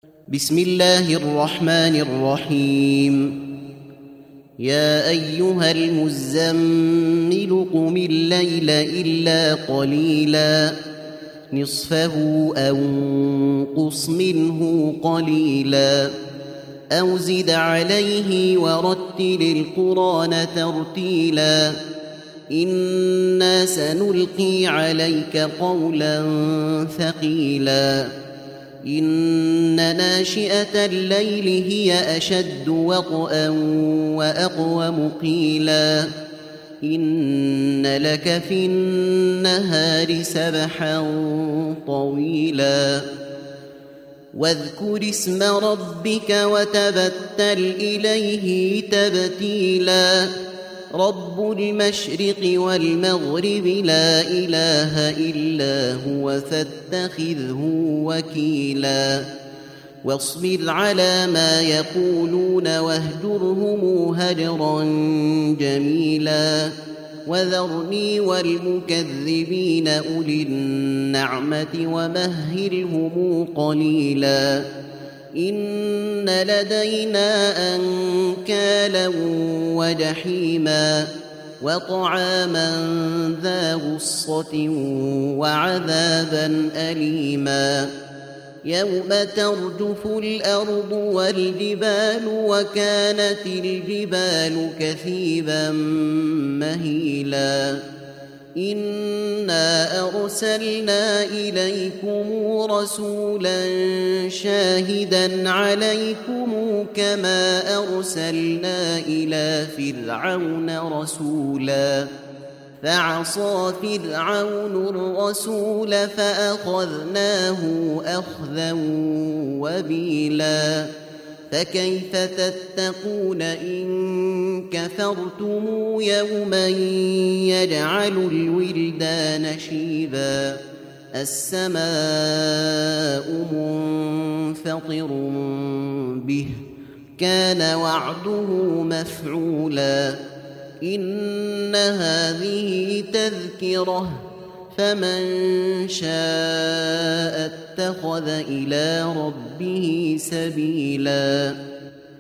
بسم الله الرحمن الرحيم. يا أيها المزمل قم الليل إلا قليلا نصفه أو انقص منه قليلا أو زد عليه ورتل القرآن ترتيلا إنا سنلقي عليك قولا ثقيلا إن ناشئة الليل هي أشد وطئا وأقوم قيلا إن لك في النهار سبحا طويلا واذكر اسم ربك وتبتل إليه تبتيلا رب المشرق والمغرب لا إله إلا هو فاتخذه وكيلا واصبر على ما يقولون واهجرهم هجرا جميلا وذرني والمكذبين أولي النعمة ومهلهم قليلا إن لدينا أنكالا وجحيما وطعاما ذا غصة وعذابا أليما يوم ترجف الأرض والجبال وكانت الجبال كثيبا مهيلا إنا أرسلنا إليكم رسولا شاهدا عليكم كما أرسلنا إلى فرعون رسولا فعصى فرعون الرسول فأخذناه أخذا وبيلا فكيف تتقون إن كفرتم يوما يجعل الولدان شيبا السماء منفطر به كان وعده مفعولا إن هذه تذكرة فمن شاء اتخذ إلى ربه سبيلا